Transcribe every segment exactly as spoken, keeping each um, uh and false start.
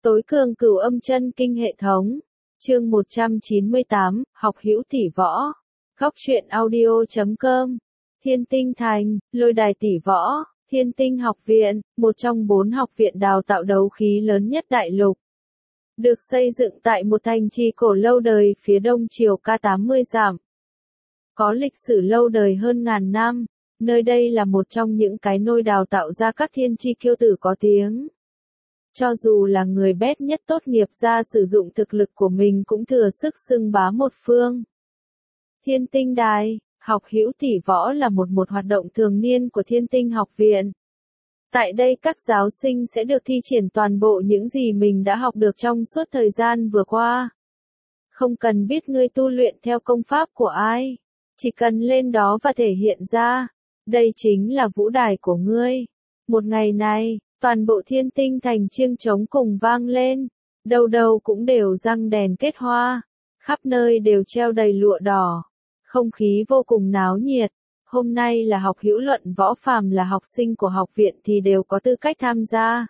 Tối cường cửu âm chân kinh hệ thống. Chương một trăm chín mươi tám, học hữu tỷ võ. Góc truyện audio chấm com. Thiên Tinh Thành, Lôi Đài tỷ võ, Thiên Tinh học viện, một trong bốn học viện đào tạo đấu khí lớn nhất đại lục. Được xây dựng tại một thành trì cổ lâu đời phía đông chiều ca tám mươi dặm. Có lịch sử lâu đời hơn ngàn năm, nơi đây là một trong những cái nôi đào tạo ra các thiên chi kiêu tử có tiếng. Cho dù là người bét nhất tốt nghiệp ra sử dụng thực lực của mình cũng thừa sức xưng bá một phương. Thiên Tinh Đài, học hữu tỷ võ là một một hoạt động thường niên của Thiên Tinh học viện. Tại đây các giáo sinh sẽ được thi triển toàn bộ những gì mình đã học được trong suốt thời gian vừa qua. Không cần biết ngươi tu luyện theo công pháp của ai, chỉ cần lên đó và thể hiện ra, đây chính là vũ đài của ngươi. Một ngày này, toàn bộ Thiên Tinh thành chiêng trống cùng vang lên, đâu đâu cũng đều răng đèn kết hoa, khắp nơi đều treo đầy lụa đỏ, không khí vô cùng náo nhiệt. Hôm nay là học hữu luận võ, phàm là học sinh của học viện thì đều có tư cách tham gia.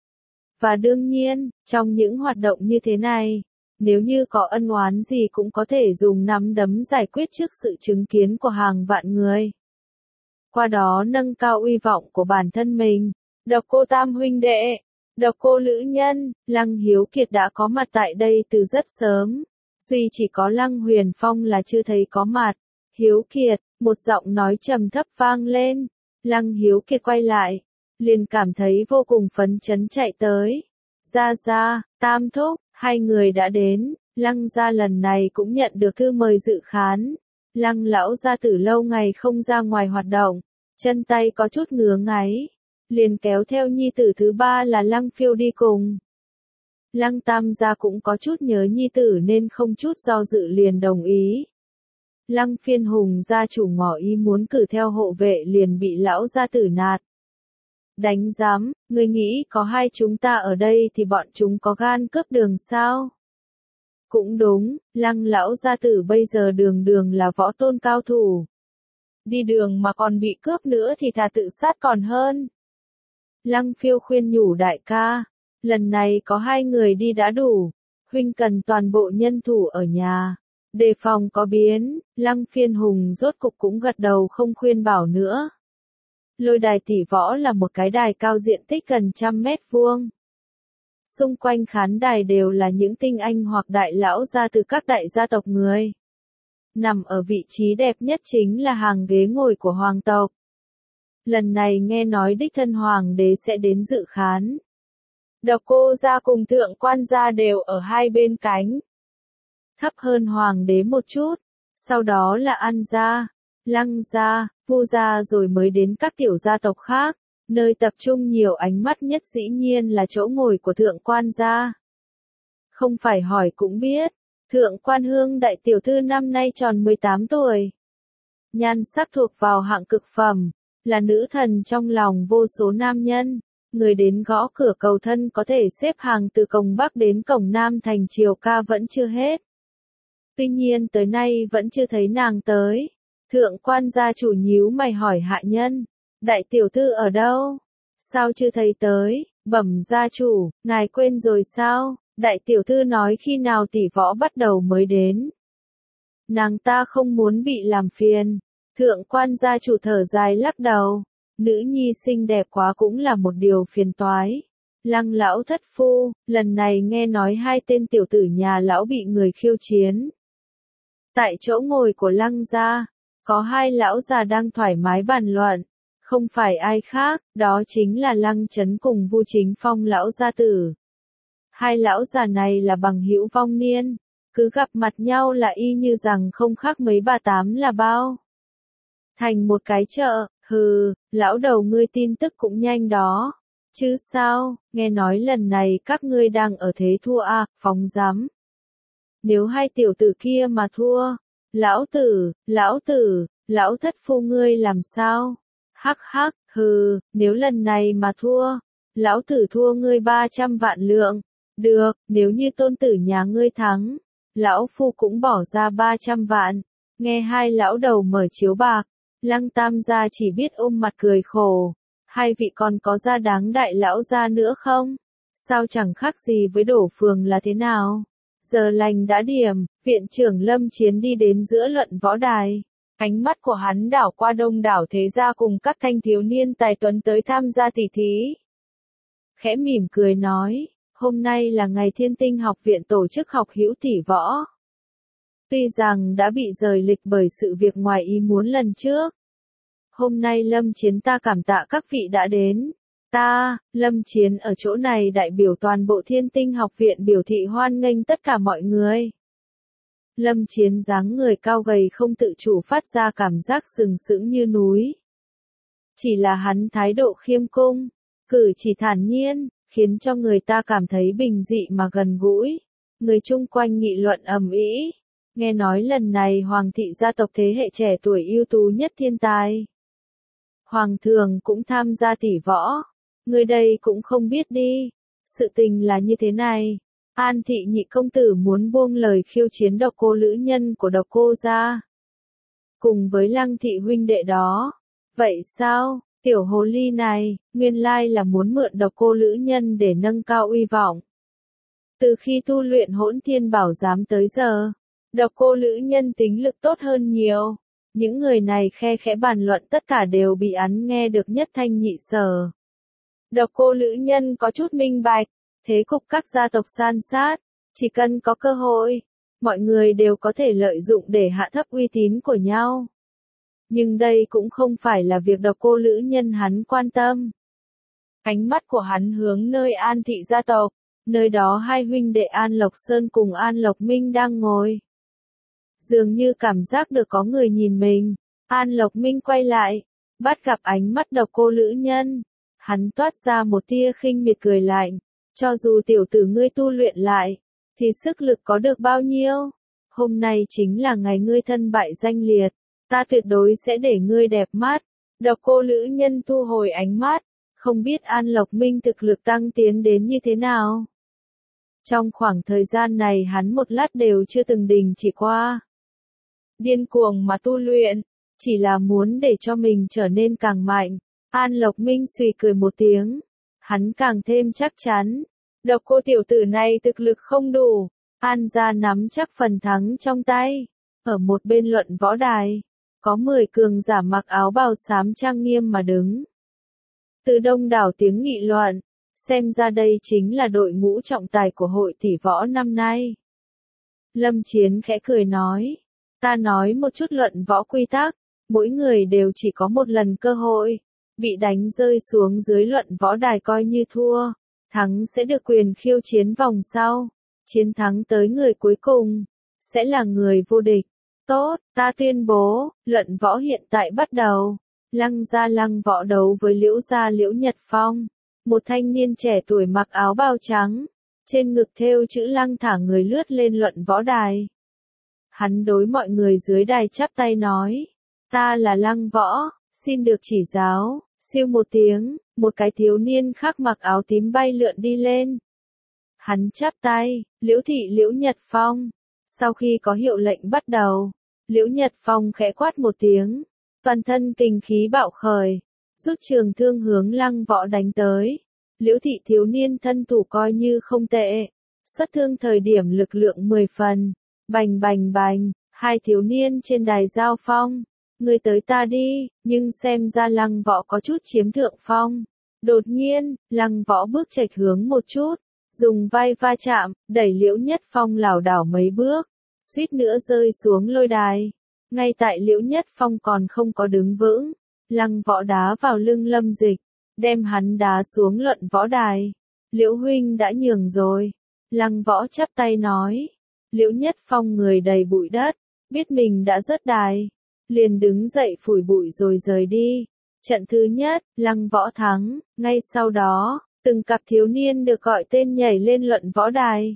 Và đương nhiên, trong những hoạt động như thế này, nếu như có ân oán gì cũng có thể dùng nắm đấm giải quyết trước sự chứng kiến của hàng vạn người. Qua đó nâng cao uy vọng của bản thân mình. Độc Cô Tam huynh đệ, Độc Cô Lữ Nhân, Lăng Hiếu Kiệt đã có mặt tại đây từ rất sớm. Duy chỉ có Lăng Huyền Phong là chưa thấy có mặt. Hiếu Kiệt, một giọng nói trầm thấp vang lên. Lăng Hiếu Kiệt quay lại, liền cảm thấy vô cùng phấn chấn chạy tới. Gia Gia, Tam thúc, hai người đã đến. Lăng gia lần này cũng nhận được thư mời dự khán. Lăng lão gia từ lâu ngày không ra ngoài hoạt động, chân tay có chút ngứa ngáy, liền kéo theo nhi tử thứ ba là Lăng Phiêu đi cùng. Lăng Tam gia cũng có chút nhớ nhi tử nên không chút do dự liền đồng ý. Lăng Phiên Hùng gia chủ ngỏ ý muốn cử theo hộ vệ liền bị lão gia tử nạt. Đánh giám, ngươi nghĩ có hai chúng ta ở đây thì bọn chúng có gan cướp đường sao? Cũng đúng, Lăng lão gia tử bây giờ đường đường là võ tôn cao thủ. Đi đường mà còn bị cướp nữa thì thà tự sát còn hơn. Lăng Phiêu khuyên nhủ đại ca, lần này có hai người đi đã đủ, huynh cần toàn bộ nhân thủ ở nhà, đề phòng có biến. Lăng Phiên Hùng rốt cục cũng gật đầu không khuyên bảo nữa. Lôi đài tỷ võ là một cái đài cao diện tích gần trăm mét vuông. Xung quanh khán đài đều là những tinh anh hoặc đại lão gia từ các đại gia tộc người. Nằm ở vị trí đẹp nhất chính là hàng ghế ngồi của hoàng tộc. Lần này nghe nói đích thân hoàng đế sẽ đến dự khán. Độc Cô gia cùng Thượng Quan gia đều ở hai bên cánh. Thấp hơn hoàng đế một chút, sau đó là An gia, Lăng gia, Vu gia rồi mới đến các tiểu gia tộc khác. Nơi tập trung nhiều ánh mắt nhất dĩ nhiên là chỗ ngồi của Thượng Quan gia. Không phải hỏi cũng biết, Thượng Quan Hương đại tiểu thư năm nay tròn mười tám tuổi. Nhan sắc thuộc vào hạng cực phẩm, là nữ thần trong lòng vô số nam nhân. Người đến gõ cửa cầu thân có thể xếp hàng từ cổng Bắc đến cổng Nam thành triều ca vẫn chưa hết. Tuy nhiên tới nay vẫn chưa thấy nàng tới. Thượng Quan gia chủ nhíu mày hỏi hạ nhân. Đại tiểu thư ở đâu? Sao chưa thấy tới? Bẩm gia chủ, ngài quên rồi sao? Đại tiểu thư nói khi nào tỷ võ bắt đầu mới đến. Nàng ta không muốn bị làm phiền. Thượng Quan gia chủ thở dài lắc đầu. Nữ nhi xinh đẹp quá cũng là một điều phiền toái. Lăng lão thất phu, lần này nghe nói hai tên tiểu tử nhà lão bị người khiêu chiến. Tại chỗ ngồi của Lăng gia, có hai lão già đang thoải mái bàn luận. Không phải ai khác, đó chính là Lăng Chấn cùng Vu Chính Phong lão gia tử. Hai lão già này là bằng hữu vong niên, cứ gặp mặt nhau là y như rằng không khác mấy bà tám là bao. Thành một cái chợ, hừ, lão đầu ngươi tin tức cũng nhanh đó. Chứ sao, nghe nói lần này các ngươi đang ở thế thua à, phóng dám. Nếu hai tiểu tử kia mà thua, lão tử, lão tử, lão thất phu ngươi làm sao? Hắc hắc, hừ, nếu lần này mà thua, lão tử thua ngươi ba trăm vạn lượng. Được, nếu như tôn tử nhà ngươi thắng, lão phu cũng bỏ ra ba trăm vạn. Nghe hai lão đầu mở chiếu bạc, Lăng Tam gia chỉ biết ôm mặt cười khổ. Hai vị còn có gia đáng đại lão gia nữa không? sao chẳng khác gì với đổ phường là thế nào. Giờ lành đã điểm, viện trưởng Lâm Chiến đi đến giữa luận võ đài. Ánh mắt của hắn đảo qua đông đảo thế gia cùng các thanh thiếu niên tài tuấn tới tham gia tỷ thí. Khẽ mỉm cười nói, hôm nay là ngày Thiên Tinh học viện tổ chức học hữu tỷ võ. Tuy rằng đã bị rời lịch bởi sự việc ngoài ý muốn lần trước. Hôm nay Lâm Chiến ta cảm tạ các vị đã đến. Ta, Lâm Chiến ở chỗ này đại biểu toàn bộ Thiên Tinh học viện biểu thị hoan nghênh tất cả mọi người. Lâm Chiến dáng người cao gầy không tự chủ phát ra cảm giác sừng sững như núi. Chỉ là hắn thái độ khiêm cung, cử chỉ thản nhiên, khiến cho người ta cảm thấy bình dị mà gần gũi. Người chung quanh nghị luận ầm ĩ. Nghe nói lần này Hoàng thị gia tộc thế hệ trẻ tuổi ưu tú nhất thiên tài. Hoàng thượng cũng tham gia tỷ võ. Người đây cũng không biết đi. Sự tình là như thế này. An thị nhị công tử muốn buông lời khiêu chiến độc cô lữ nhân của độc cô gia. Cùng với Lăng thị huynh đệ đó. Vậy sao, tiểu hồ ly này, nguyên lai là muốn mượn độc cô lữ nhân để nâng cao uy vọng. Từ khi tu luyện hỗn thiên bảo giám tới giờ, độc cô lữ nhân tính lực tốt hơn nhiều. Những người này khe khẽ bàn luận tất cả đều bị hắn nghe được nhất thanh nhị sở. Độc cô lữ nhân có chút minh bạch, thế cục các gia tộc san sát, chỉ cần có cơ hội, mọi người đều có thể lợi dụng để hạ thấp uy tín của nhau. Nhưng đây cũng không phải là việc độc cô lữ nhân hắn quan tâm. Ánh mắt của hắn hướng nơi An thị gia tộc, nơi đó hai huynh đệ An Lộc Sơn cùng An Lộc Minh đang ngồi. Dường như cảm giác được có người nhìn mình, An Lộc Minh quay lại, bắt gặp ánh mắt độc cô lữ nhân. Hắn toát ra một tia khinh miệt cười lạnh, cho dù tiểu tử ngươi tu luyện lại, thì sức lực có được bao nhiêu? Hôm nay chính là ngày ngươi thân bại danh liệt, ta tuyệt đối sẽ để ngươi đẹp mắt. Độc cô lữ nhân thu hồi ánh mắt, không biết An Lộc Minh thực lực tăng tiến đến như thế nào. Trong khoảng thời gian này hắn một lát đều chưa từng đình chỉ qua. Điên cuồng mà tu luyện, chỉ là muốn để cho mình trở nên càng mạnh. An Lộc Minh suy cười một tiếng, hắn càng thêm chắc chắn. Độc cô tiểu tử này thực lực không đủ, An gia nắm chắc phần thắng trong tay. Ở một bên luận võ đài, có mười cường giả mặc áo bào xám trang nghiêm mà đứng. Từ đông đảo tiếng nghị luận, xem ra đây chính là đội ngũ trọng tài của hội tỷ võ năm nay. Lâm Chiến khẽ cười nói, ta nói một chút luận võ quy tắc, mỗi người đều chỉ có một lần cơ hội. Bị đánh rơi xuống dưới luận võ đài coi như thua, thắng sẽ được quyền khiêu chiến vòng sau, chiến thắng tới người cuối cùng, sẽ là người vô địch. Tốt, ta tuyên bố, luận võ hiện tại bắt đầu. Lăng gia Lăng võ đấu với Liễu gia Liễu Nhật Phong, một thanh niên trẻ tuổi mặc áo bào trắng, trên ngực thêu chữ Lăng thả người lướt lên luận võ đài. Hắn đối mọi người dưới đài chắp tay nói, ta là Lăng võ. Xin được chỉ giáo, siêu một tiếng, một cái thiếu niên khác mặc áo tím bay lượn đi lên. Hắn chắp tay, Liễu thị Liễu Nhật Phong. Sau khi có hiệu lệnh bắt đầu, Liễu Nhật Phong khẽ quát một tiếng, toàn thân kinh khí bạo khởi, rút trường thương hướng Lăng võ đánh tới. Liễu thị thiếu niên thân thủ coi như không tệ, xuất thương thời điểm lực lượng mười phần, bành bành bành, hai thiếu niên trên đài giao phong. Ngươi tới ta đi, nhưng xem ra Lăng võ có chút chiếm thượng phong. Đột nhiên, Lăng võ bước chệch hướng một chút, dùng vai va chạm, đẩy Liễu Nhất Phong lảo đảo mấy bước, suýt nữa rơi xuống lôi đài. Ngay tại Liễu Nhất Phong còn không có đứng vững, Lăng võ đá vào lưng Lâm Dịch, đem hắn đá xuống luận võ đài. Liễu huynh đã nhường rồi. Lăng võ chắp tay nói. Liễu Nhất Phong người đầy bụi đất, biết mình đã rớt đài, liền đứng dậy phủi bụi rồi rời đi. Trận thứ nhất, Lăng võ thắng, ngay sau đó, từng cặp thiếu niên được gọi tên nhảy lên luận võ đài.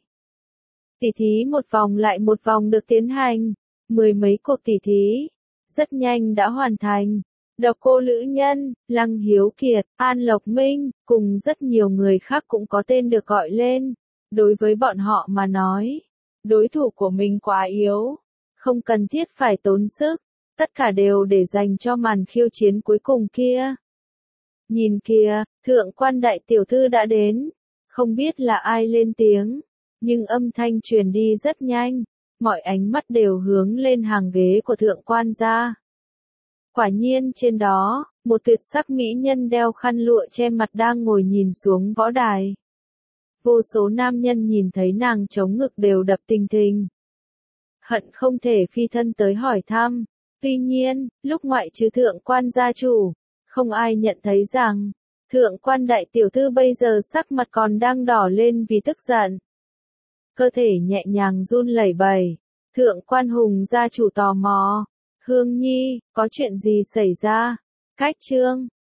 Tỷ thí một vòng lại một vòng được tiến hành, mười mấy cuộc tỷ thí, rất nhanh đã hoàn thành. Độc cô Lữ Nhân, Lăng Hiếu Kiệt, An Lộc Minh, cùng rất nhiều người khác cũng có tên được gọi lên. Đối với bọn họ mà nói, đối thủ của mình quá yếu, không cần thiết phải tốn sức, tất cả đều để dành cho màn khiêu chiến cuối cùng kia. Nhìn kìa, thượng quan đại tiểu thư đã đến, Không biết là ai lên tiếng, nhưng âm thanh truyền đi rất nhanh, mọi ánh mắt đều hướng lên hàng ghế của thượng quan gia. Quả nhiên trên đó, một tuyệt sắc mỹ nhân đeo khăn lụa che mặt đang ngồi nhìn xuống võ đài. Vô số nam nhân nhìn thấy nàng chống ngực đều đập thình thình. Hận không thể phi thân tới hỏi thăm. Tuy nhiên, lúc ngoại trừ thượng quan gia chủ, không ai nhận thấy rằng, thượng quan đại tiểu thư bây giờ sắc mặt còn đang đỏ lên vì tức giận. Cơ thể nhẹ nhàng run lẩy bẩy, thượng quan hùng gia chủ tò mò. Hương Nhi, có chuyện gì xảy ra? Cách chương,